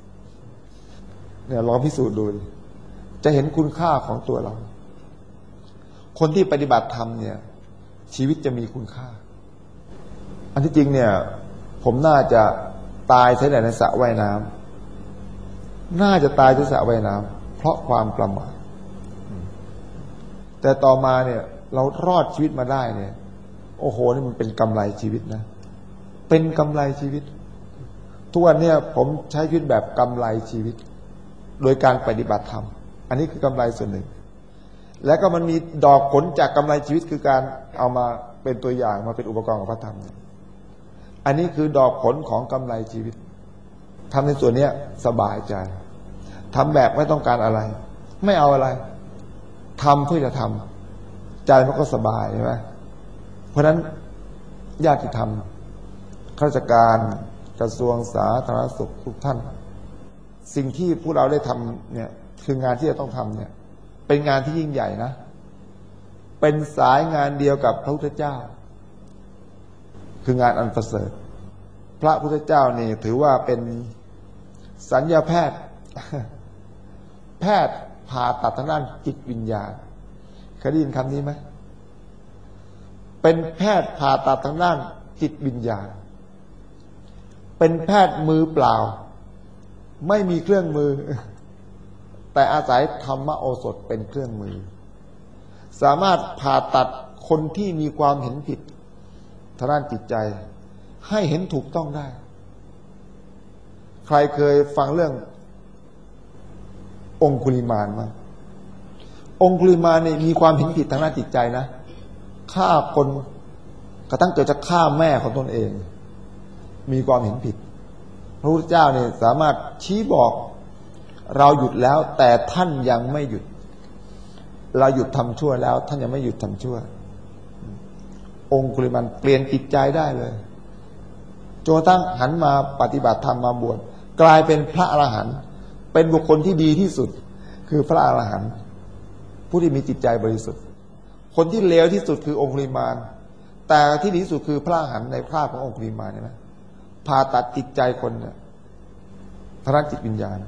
เนี่ยลองพิสูจน์ดูจะเห็นคุณค่าของตัวเราคนที่ปฏิบัติธรรมเนี่ยชีวิตจะมีคุณค่าอันที่จริงเนี่ยผมน่าจะตายใช้ในสระว่ายน้ำน่าจะตายที่สระว่ายน้ำเพราะความประมาทแต่ต่อมาเนี่ยเรารอดชีวิตมาได้เนี่ยโอ้โหนี่มันเป็นกำไรชีวิตนะเป็นกำไรชีวิตทุกวันเนี่ยผมใช้ชีวิตแบบกำไรชีวิตโดยการปฏิบัติธรรมอันนี้คือกำไรส่วนหนึ่งแล้วก็มันมีดอกผลจากกำไรชีวิตคือการเอามาเป็นตัวอย่างมาเป็นอุปกรณ์ของพระธรรมอันนี้คือดอกผลของกำไรชีวิตทำในส่วนนี้สบายใจทำแบบไม่ต้องการอะไรไม่เอาอะไรทำเพื่อจะทำใจมันก็สบายใช่ไหมเพราะฉะนั้นญาติธรรมข้าราชการกระทรวงสาธารณสุขทุกท่านสิ่งที่พวกเราได้ทำเนี่ยคืองานที่จะต้องทำเนี่ยเป็นงานที่ยิ่งใหญ่นะเป็นสายงานเดียวกับพระพุทธเจ้าคืองานอันประเสริฐพระพุทธเจ้านี่ถือว่าเป็นสัญญาแพทย์แพทย์ผ่าตัดทางด้านจิตวิญญาณเคยได้ยินคำนี้ไหมเป็นแพทย์ผ่าตัดทางด้านจิตวิญญาณเป็นแพทย์มือเปล่าไม่มีเครื่องมือแต่อาศัยธรรมโอสถเป็นเครื่องมือสามารถผ่าตัดคนที่มีความเห็นผิดทางด้านจิตใจให้เห็นถูกต้องได้ใครเคยฟังเรื่ององคุลิมานมั้งองคุลิมานเนี่ยมีความเห็นผิดทางด้านจิตใจนะฆ่าคนกระทั่งเกิดจะฆ่าแม่ของตนเองมีความเห็นผิดพระพุทธเจ้าเนี่ยสามารถชี้บอกเราหยุดแล้วแต่ท่านยังไม่หยุดเราหยุดทำชั่วแล้วท่านยังไม่หยุดทำชั่วองคุลิมานเปลี่ยนจิตใจได้เลยจนกระทั่งหันมาปฏิบัติธรรมมาบวชกลายเป็นพระอรหันต์เป็นบุคคลที่ดีที่สุดคือพระอรหันต์ผู้ที่มีจิตใจบริสุทธิ์คนที่เลวที่สุดคือองคุลิมานแต่ที่ดีที่สุดคือพระอรหันต์ในภาพขององคุลิมานเนี่ยนะผ่าตัดจิตใจคนเนี่ยทางด้านจิตวิญญาณ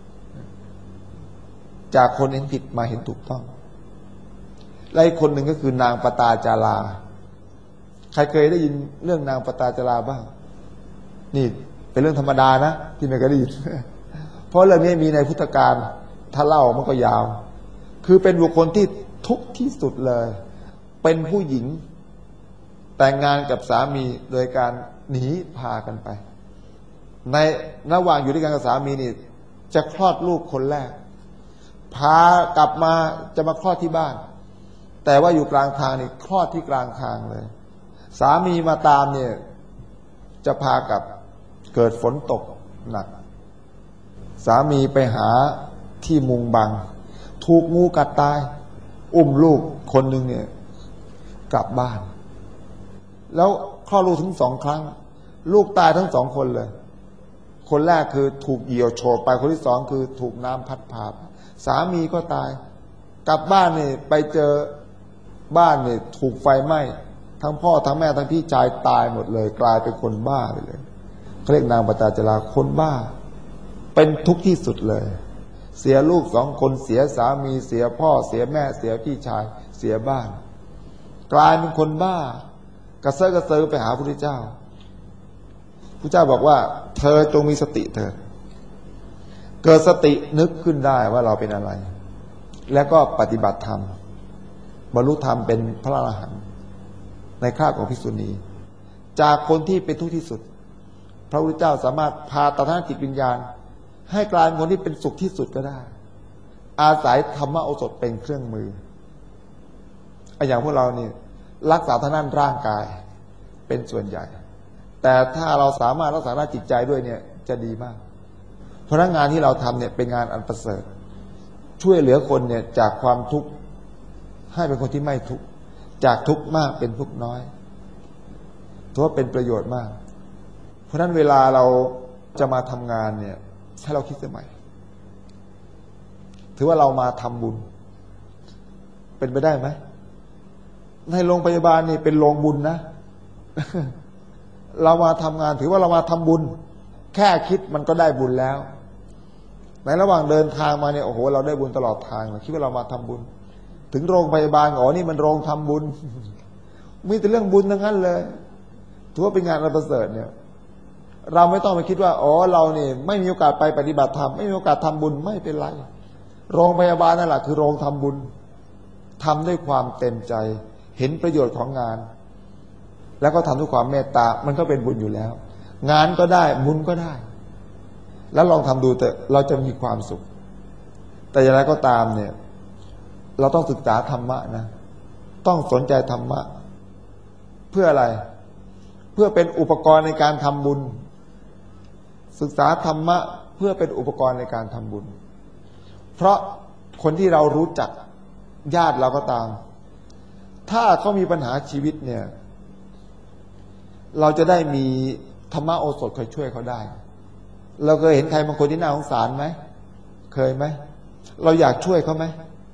จากคนเห็นผิดมาเห็นถูกต้องและอีกคนหนึ่งก็คือนางปตาจาราใครเคยได้ยินเรื่องนางปตาจาราบ้างนี่เป็นเรื่องธรรมดานะที่ไม่เคยได้ยินเพราะเรื่องนี้มีในพุทธกาลถ้าเล่ามันก็ยาวคือเป็นบุคคลที่ทุกข์ที่สุดเลยเป็นผู้หญิงแต่งงานกับสามีโดยการหนีพากันไปในระหว่างอยู่ด้วยกันกับสามีนี่จะคลอดลูกคนแรกพากลับมาจะมาคลอดที่บ้านแต่ว่าอยู่กลางทางนี่คลอดที่กลางทางเลยสามีมาตามเนี่ยจะพากับเกิดฝนตกหนักสามีไปหาที่มุงบังถูกงูกัดตายอุ้มลูกคนหนึ่งเนี่ยกลับบ้านแล้วคลอดลูกถึงสองครั้งลูกตายทั้งสองคนเลยคนแรกคือถูกเหยี่ยวโฉบไปคนที่สองคือถูกน้ำพัดพาสามีก็ตายกลับบ้านนี่ไปเจอบ้านนี่ถูกไฟไหม้ทั้งพ่อทั้งแม่ทั้งพี่ชายตายหมดเลยกลายเป็นคนบ้าไปเลยเขาเรียกนางปตาจาราคนบ้าเป็นทุกข์ที่สุดเลยเสียลูกสองคนเสียสามีเสียพ่อเสียแม่เสียพี่ชายเสียบ้านกลายเป็นคนบ้ากระเซาะกระเซิงไปหาพระพุทธเจ้าพระเจ้าบอกว่าเธอจงมีสติเถิดเกิดสตินึกขึ้นได้ว่าเราเป็นอะไรแล้วก็ปฏิบัติธรรมบรรลุธรรมเป็นพระอรหันต์ในคราบของภิกษุณีจากคนที่เป็นทุกข์ที่สุดพระพุทธเจ้าสามารถพาตัดทางจิตวิญญาณให้กลายเป็นคนที่เป็นสุขที่สุดก็ได้อาศัยธรรมโอสถเป็นเครื่องมืออย่างพวกเรานี่รักษาทางด้านร่างกายเป็นส่วนใหญ่แต่ถ้าเราสามารถรักษาด้านจิตใจด้วยเนี่ยจะดีมากเพราะงานที่เราทำเนี่ยเป็นงานอันประเสริฐช่วยเหลือคนเนี่ยจากความทุกข์ให้เป็นคนที่ไม่ทุกข์จากทุกข์มากเป็นทุกข์น้อยถือว่าเป็นประโยชน์มากเพราะฉะนั้นเวลาเราจะมาทำงานเนี่ยให้เราคิดเสียใหม่ถือว่าเรามาทำบุญเป็นไปได้ไหมในโรงพยาบาลนี่เป็นโรงบุญนะ เรามาทำงานถือว่าเรามาทำบุญแค่คิดมันก็ได้บุญแล้วในระหว่างเดินทางมาเนี่ยโอ้โหเราได้บุญตลอดทางคิดว่าเรามาทำบุญถึงโรงพยาบาลอ๋อนี่มันโรงทำบุญมีแต่เรื่องบุญทั้งนั้นเลยถือว่าเป็นงานอันประเสริฐเนี่ยเราไม่ต้องไปคิดว่าอ๋อเราเนี่ยไม่มีโอกาสไปปฏิบัติธรรมไม่มีโอกาสทำบุญไม่เป็นไรโรงพยาบาลนั่นแหละคือโรงทำบุญทำด้วยความเต็มใจเห็นประโยชน์ของงานแล้วก็ทำด้วยความเมตตามันก็เป็นบุญอยู่แล้วงานก็ได้บุญก็ได้แล้วลองทำดูเถอะเราจะมีความสุขแต่อย่างไรก็ตามเนี่ยเราต้องศึกษาธรรมะนะต้องสนใจธรรมะเพื่ออะไรเพื่อเป็นอุปกรณ์ในการทำบุญศึกษาธรรมะเพื่อเป็นอุปกรณ์ในการทำบุญเพราะคนที่เรารู้จักญาติเราก็ตามถ้าเขามีปัญหาชีวิตเนี่ยเราจะได้มีธรรมะโอสถคอยช่วยเขาได้เราเคยเห็นใครบางคนที่น่าสงสารไหมเคยไหมเราอยากช่วยเขาไหม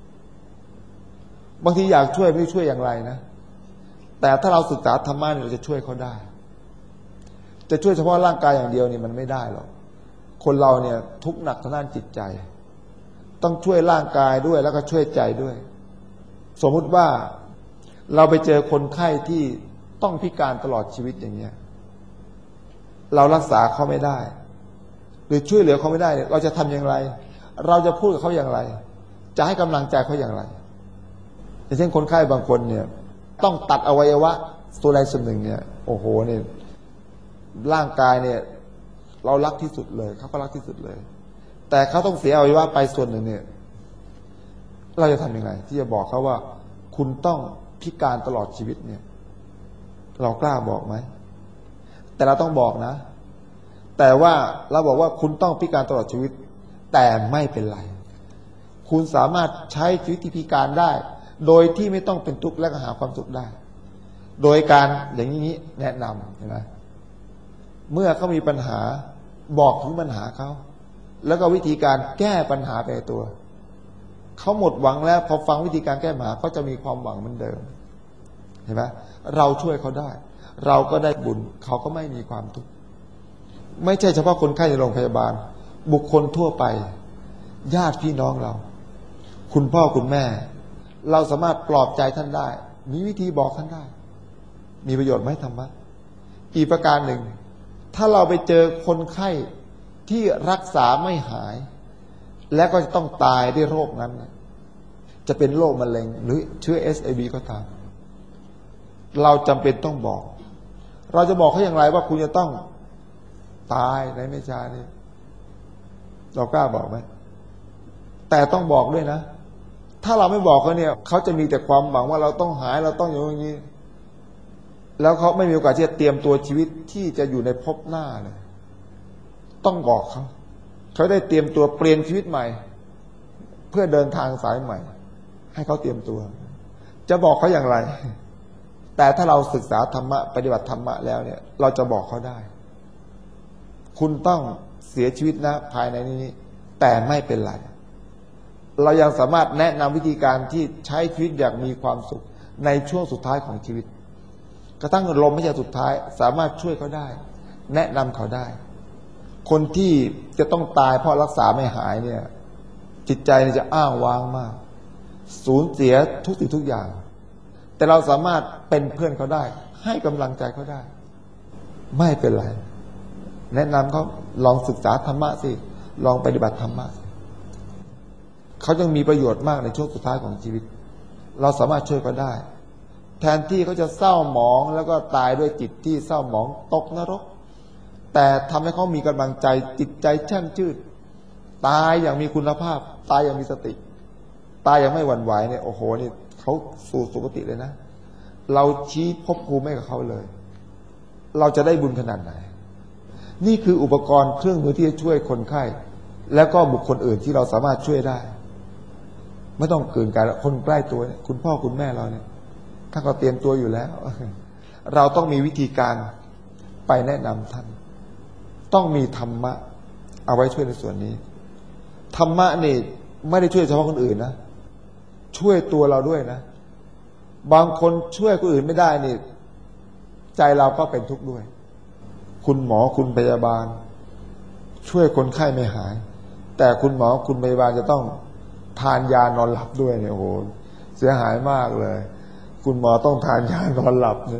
บางทีอยากช่วยไม่ช่วยอย่างไรนะแต่ถ้าเราศึกษาธรรมะเราจะช่วยเขาได้จะช่วยเฉพาะร่างกายอย่างเดียวนี่มันไม่ได้หรอกคนเราเนี่ยทุกข์หนักทางด้านจิตใจต้องช่วยร่างกายด้วยแล้วก็ช่วยใจด้วยสมมุติว่าเราไปเจอคนไข้ที่ต้องพิการตลอดชีวิตอย่างเงี้ยเรารักษาเขาไม่ได้หรือช่วยเหลือเขาไม่ได้เราจะทำอย่างไรเราจะพูดกับเขาอย่างไรจะให้กำลังใจเขาอย่างไรอย่างเช่นคนไข้บางคนเนี่ยต้องตัดอวัยวะส่วนใดส่วนหนึ่งเนี่ยโอ้โหเนี่ยร่างกายเนี่ยเรารักที่สุดเลยเขาก็รักที่สุดเลยแต่เขาต้องเสียอวัยวะไปส่วนหนึ่งเนี่ยเราจะทำยังไงที่จะบอกเขาว่าคุณต้องพิการตลอดชีวิตเนี่ยเรากล้าบอกไหมแต่เราต้องบอกนะแต่ว่าเราบอกว่าคุณต้องพิการตลอดชีวิตแต่ไม่เป็นไรคุณสามารถใช้ชีวิตที่พิการได้โดยที่ไม่ต้องเป็นทุกข์และหาความสุขได้โดยการอย่างนี้แนะนำใช่ไหมเมื่อเขามีปัญหาบอกถึงปัญหาเขาแล้วก็วิธีการแก้ปัญหาไปในตัวเขาหมดหวังแล้วพอฟังวิธีการแก้ปัญหาเขาจะมีความหวังเหมือนเดิมเห็นไหมเราช่วยเขาได้เราก็ได้บุญเขาก็ไม่มีความทุกข์ไม่ใช่เฉพาะคนไข้ในโรงพยาบาลบุคคลทั่วไปญาติพี่น้องเราคุณพ่อคุณแม่เราสามารถปลอบใจท่านได้มีวิธีบอกท่านได้มีประโยชน์ไหมธรรมะอีกประการหนึ่งถ้าเราไปเจอคนไข้ที่รักษาไม่หายและก็จะต้องตายด้วยโรคนั้นจะเป็นโรคมะเร็งหรือเชื้อ เอช ไอ วี ก็ตามเราจำเป็นต้องบอกเราจะบอกเขาอย่างไรว่าคุณจะต้องตายในไม่ช้านี้เรากล้าบอกไหมแต่ต้องบอกด้วยนะถ้าเราไม่บอกเขาเนี่ยเขาจะมีแต่ความหวังว่าเราต้องหายเราต้องอย่างนี้แล้วเขาไม่มีโอกาสที่จะเตรียมตัวชีวิตที่จะอยู่ในภพหน้าเลยต้องบอกเขาเขาได้เตรียมตัวเปลี่ยนชีวิตใหม่เพื่อเดินทางสายใหม่ให้เขาเตรียมตัวจะบอกเขาอย่างไรแต่ถ้าเราศึกษาธรรมะปฏิบัติธรรมะแล้วเนี่ยเราจะบอกเขาได้คุณต้องเสียชีวิตนะภายในนี้แต่ไม่เป็นไรเรายังสามารถแนะนำวิธีการที่ใช้ชีวิตอย่างมีความสุขในช่วงสุดท้ายของชีวิตกระทั่งลมหายใจสุดท้ายสามารถช่วยเขาได้แนะนำเขาได้คนที่จะต้องตายเพราะรักษาไม่หายเนี่ยจิตใจจะอ้างว้างมากสูญเสียทุกสิ่งทุกอย่างแต่เราสามารถเป็นเพื่อนเขาได้ให้กำลังใจเขาได้ไม่เป็นไรแนะนำเขาลองศึกษาธรรมะสิลองปฏิบัติธรรมะเขายังมีประโยชน์มากในช่วงสุดท้ายของชีวิตเราสามารถช่วยเขาได้แทนที่เขาจะเศร้าหมองแล้วก็ตายด้วยจิตที่เศร้าหมองตกนรกแต่ทำให้เขามีกำลังใจจิตใจแช่มชื่นตายอย่างมีคุณภาพตายอย่างมีสติตายอย่างไม่หวั่นไหวเนี่ยโอ้โหนี่เขาสู่สุคติเลยนะเราชี้ภพภูมิให้กับเขาเลยเราจะได้บุญขนาดไหนนี่คืออุปกรณ์เครื่องมือที่จะช่วยคนไข้แล้วก็บุคคลอื่นที่เราสามารถช่วยได้ไม่ต้องเกินการคนใกล้ตัวเนี่ยคุณพ่อคุณแม่เราเนี่ยท่านก็เตรียมตัวอยู่แล้วเราต้องมีวิธีการไปแนะนำท่านต้องมีธรรมะเอาไว้ช่วยในส่วนนี้ธรรมะนี่ไม่ได้ช่วยเฉพาะคนอื่นนะช่วยตัวเราด้วยนะบางคนช่วยคนอื่นไม่ได้นี่ใจเราก็เป็นทุกข์ด้วยคุณหมอคุณพยาบาลช่วยคนไข้ไม่หายแต่คุณหมอคุณพยาบาลจะต้องทานยานอนหลับด้วยเนี่ยโอ้โหเสียหายมากเลยคุณหมอต้องทานยานอนหลับเนี่ย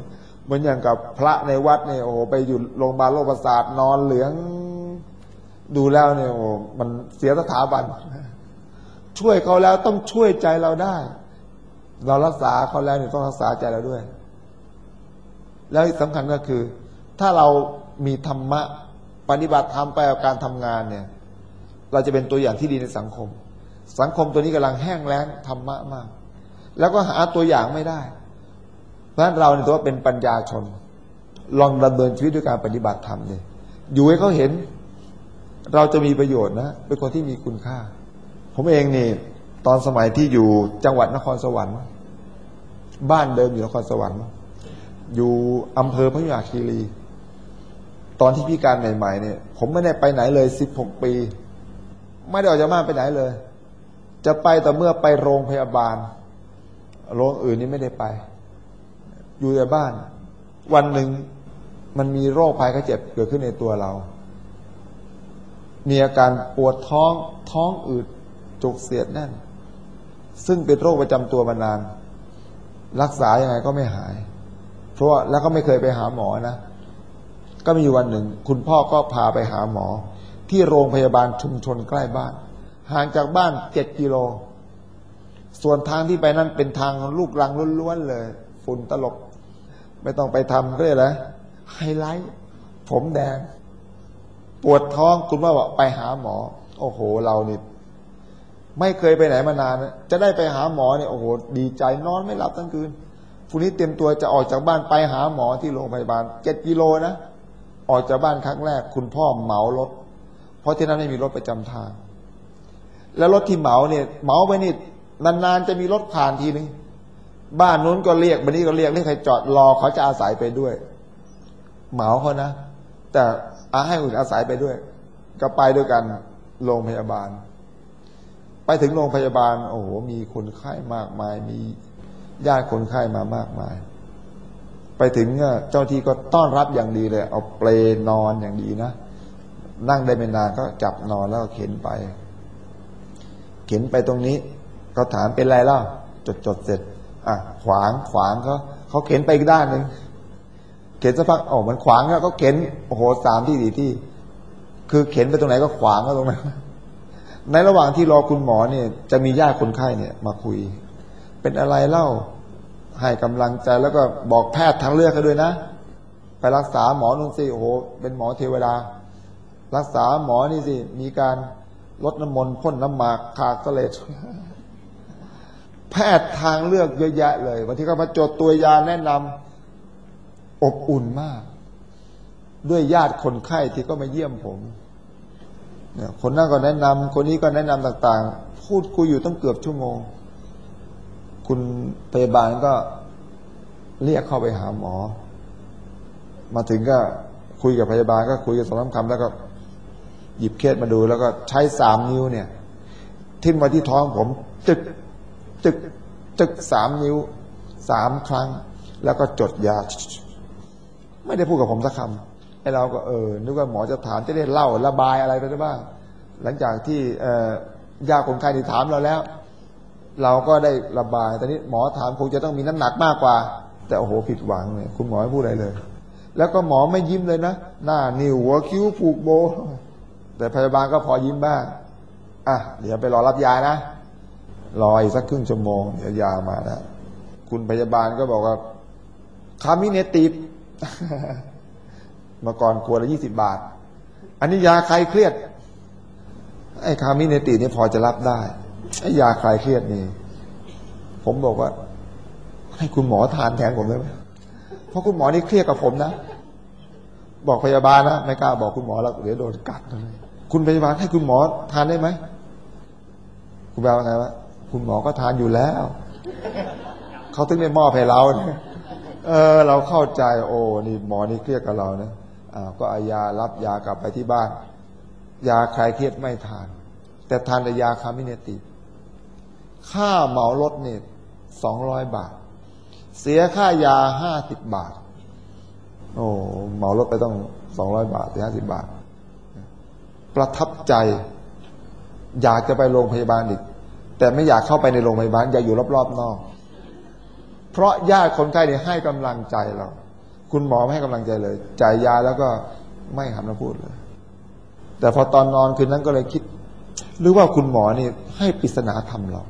มือนอย่างกับพระในวัดเนี่ยโอ้โหไปอยู่โรงพยาบาลโรคประสาทนอนเหลืองดูแล้วเนี่ยโอ้มันเสียสถาบันช่วยเขาแล้วต้องช่วยใจเราได้เรารักษาเขาแล้วเนี่ยต้องรักษาใจเราด้วยแล้วสำคัญก็คือถ้าเรามีธรรมะปฏิบัติธรรมไปกับการทำงานเนี่ยเราจะเป็นตัวอย่างที่ดีในสังคมสังคมตัวนี้กำลังแห้งแล้งธรรมะมากแล้วก็หาตัวอย่างไม่ได้เพราะฉะนั้นเราเนี่ยถือว่าเป็นปัญญาชนลองดำเนินชีวิตด้วยการปฏิบัติธรรมเลยอยู่ให้เขาเห็นเราจะมีประโยชน์นะเป็นคนที่มีคุณค่าผมเองนี่ตอนสมัยที่อยู่จังหวัดนครสวรรค์บ้านเดิมอยู่นครสวรรค์อยู่อำเภอพยุหคีรีตอนที่พิการใหม่ๆเนี่ยผมไม่ได้ไปไหนเลยสิบหกปีไม่ได้ออกจากบ้านไปไหนเลยจะไปแต่เมื่อไปโรงพยาบาลโรงอื่นนี่ไม่ได้ไปอยู่แต่บ้านวันหนึ่งมันมีโรคภัยไข้เจ็บเกิดขึ้นในตัวเรามีอาการปวดท้องท้องอืดจุกเสียดแน่นซึ่งเป็นโรคประจำตัวมานานรักษายังไงก็ไม่หายเพราะว่าแล้วก็ไม่เคยไปหาหมอนะก็มีอยู่วันหนึ่งคุณพ่อก็พาไปหาหมอที่โรงพยาบาลชุมชนใกล้บ้านห่างจากบ้านเจ็ดกิโลส่วนทางที่ไปนั้นเป็นทางลูกรังล้วนๆเลยฝุ่นตลบไม่ต้องไปทำก็เลยนะไฮไลท์ผมแดงปวดท้องคุณพ่อบอกไปหาหมอโอ้โหเรานี่ไม่เคยไปไหนมานานจะได้ไปหาหมอเนี่ยโอ้โหดีใจนอนไม่หลับทั้งคืนพรุ่งนี้เตรียมตัวจะออกจากบ้านไปหาหมอที่โรงพยาบาลเจ็ดกิโลนะออกจากบ้านครั้งแรกคุณพ่อเหมารถเพราะที่นั่นไม่มีรถประจำทางแล้วรถที่เหมาเนี่ยเหมาไปนี่นานๆจะมีรถผ่านทีนึงบ้านนู้นก็เรียกบ้านนี้ก็เรียกเรียกใครจอดรอเขาจะอาศัยไปด้วยเหมาเขานะแต่อาให้อื่นอาศัยไปด้วยก็ไปด้วยกันโรงพยาบาลไปถึงโรงพยาบาลโอ้โหมีคนไข้มากมายมีญาติคนไข้มามากมายไปถึงเจ้าที่ก็ต้อนรับอย่างดีเลยเอาเปลนอนอย่างดีนะนั่งได้ไม่นานก็จับนอนแล้วก็เข็นไปเข็นไปตรงนี้เขาถามเป็นไรเล่าจดจดเสร็จอ่ะขวางขวางเขาเขาเข็นไปอีกด้านหนึ่งเข็นสักพักอ๋อมันขวางแล้วก็เข็นโอ้โหสามที่สี่ที่คือเข็นไปตรงไหนก็ขวางก็ตรงนั้นในระหว่างที่รอคุณหมอเนี่ยจะมีญาติคนไข้เนี่ยมาคุยเป็นอะไรเล่าให้กำลังใจแล้วก็บอกแพทย์ทางเลือกกันด้วยนะไปรักษาหมอนุ่นสิโอ้โหเป็นหมอเทวดารักษาหมอนี่สิมีการลดน้ำมนต์พ่นน้ำหมากขากเลดแพทย์ทางเลือกเยอะแยะเลยวันที่เขามาจดตัวยาแนะนำอบอุ่นมากด้วยญาติคนไข้ที่ก็มาเยี่ยมผมเนี่ยคนนั้นก็แนะนำคนนี้ก็แนะนำต่างๆพูดคุยอยู่ตั้งเกือบชั่วโมงคุณพยาบาลก็เรียกเข้าไปหาหมอมาถึงก็คุยกับพยาบาลก็คุยกันสองสามคำแล้วก็หยิบเคสมาดูแล้วก็ใช้สามนิ้วเนี่ยทิ่มมาที่ท้องผมจึกจึกจึกสามนิ้วสามครั้งแล้วก็จดยาไม่ได้พูดกับผมสักคำไอ้เราก็เออนึกว่าหมอจะถามจะได้เล่าระบายอะไรไปได้บ้างหลังจากที่ญาติคนไข้ที่ถามเราแล้วเราก็ได้ระบายตอนนี้หมอถามคงจะต้องมีน้ำหนักมากกว่าแต่โอ้โหผิดหวังเลยคุณหมอไม่พูดอะไรเลยแล้วก็หมอไม่ยิ้มเลยนะหน้านิ้วหัวคิ้วผูกโบแต่พยาบาลก็พอยิ้มบ้างอ่ะเดี๋ยวไปรอรับยานะรออีกสักครึ่งชั่วโมงเดี๋ยวยามานะคุณพยาบาลก็บอกว่าคามิเนติฟเมื่อก่อนขวดละยี่สิบบาทอันนี้ยาคลายเครียดไอ้คามิเนตินี่พอจะรับได้ไอ้ยาคลายเครียดนี่ผมบอกว่าให้คุณหมอทานแทนผมได้ไหมเพราะคุณหมอนี่เครียดกับผมนะบอกพยาบาลนะไม่กล้าบอกคุณหมอแล้วเดี๋ยวโดนกัดเลยคุณพยาบาลให้คุณหมอทานได้ไหมคุณแปลว่าไงวะคุณหมอก็ทานอยู่แล้วเขาถึงได้มอบให้เราเนี่ยเออเราเข้าใจโอ้นี่หมอนี่เครียดกับเรานะอ่าก็เอายารับยากลับไปที่บ้านยาคลายเครียดไม่ทานแต่ทานแต่ยาคามิเนติค่าเหมารถเนี่ยสองร้อยบาทเสียค่ายาห้าสิบบาทโอ้เหมารถไปต้องสองร้อยบาทเสียห้าสิบบาทประทับใจอยากจะไปโรงพยาบาลอีกแต่ไม่อยากเข้าไปในโรงพยาบาลอยากอยู่รอบๆนอกเพราะญาติคนไข้เนี่ยให้กำลังใจเราคุณหมอไม่ให้กำลังใจเลยจ่ายยาแล้วก็ไม่หันมาพูดเลยแต่พอตอนนอนคืนนั้นก็เลยคิดหรือว่าคุณหมอนี่ให้ปริศนาธรรมเรา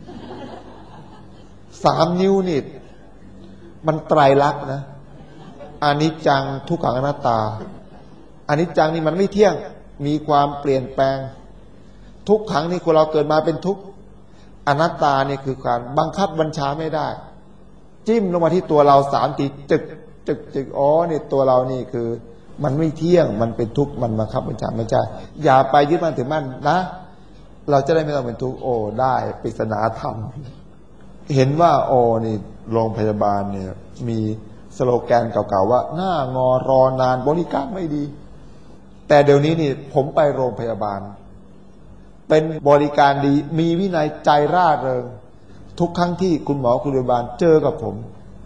สามนิ้วนี่มันไตรลักษณ์นะอนิจจังทุกขังอนัตตาอนิจจังนี่มันไม่เที่ยงมีความเปลี่ยนแปลงทุกขังนี่คนเราเกิดมาเป็นทุกข์อนัตตานี่คือการบังคับบัญชาไม่ได้จิ้มลงมาที่ตัวเราสามทีจึกจึกจึกอ๋อนี่ตัวเรานี่คือมันไม่เที่ยงมันเป็นทุกข์มันบังคับบัญชาไม่ได้อย่าไปยึดมั่นถือมั่นนะเราจะได้ไม่ต้องเป็นทุกข์โอ้ได้ปริศนาธรรมเห็นว่าโอ้นี่โรงพยาบาลเนี่ยมีสโลแกนเก่าๆว่าหน้างอรอนานบริการไม่ดีแต่เดี๋ยวนี้นี่ผมไปโรงพยาบาลเป็นบริการดีมีวินัยใจร่าเริงทุกครั้งที่คุณหมอคุณพยาบาลเจอกับผม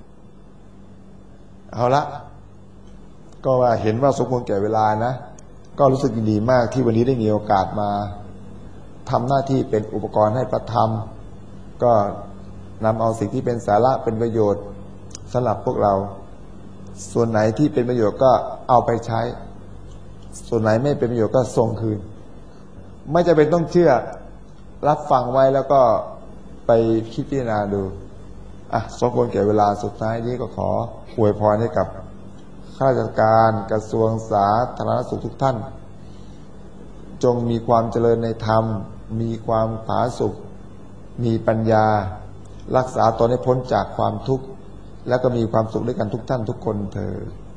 เอาละก็ว่าเห็นว่าสมควรแก่เวลานะก็รู้สึกดีมากที่วันนี้ได้มีโอกาสมาทำหน้าที่เป็นอุปกรณ์ให้พระธรรมก็นำเอาสิ่งที่เป็นสาระเป็นประโยชน์สำหรับพวกเราส่วนไหนที่เป็นประโยชน์ก็เอาไปใช้ส่วนไหนไม่เป็นประโยชน์ก็ส่งคืนไม่จำเป็นต้องเชื่อรับฟังไว้แล้วก็ไปคิดพิจารณาดูอ่ะสมควรแก่เวลาสุดท้ายนี้ก็ขออวยพรให้กับข้าราชการกระทรวงสาธารณสุขทุกท่านจงมีความเจริญในธรรมมีความผาสุกมีปัญญารักษาตนให้พ้นจากความทุกข์แล้วก็มีความสุขด้วยกันทุกท่านทุกคนเถิด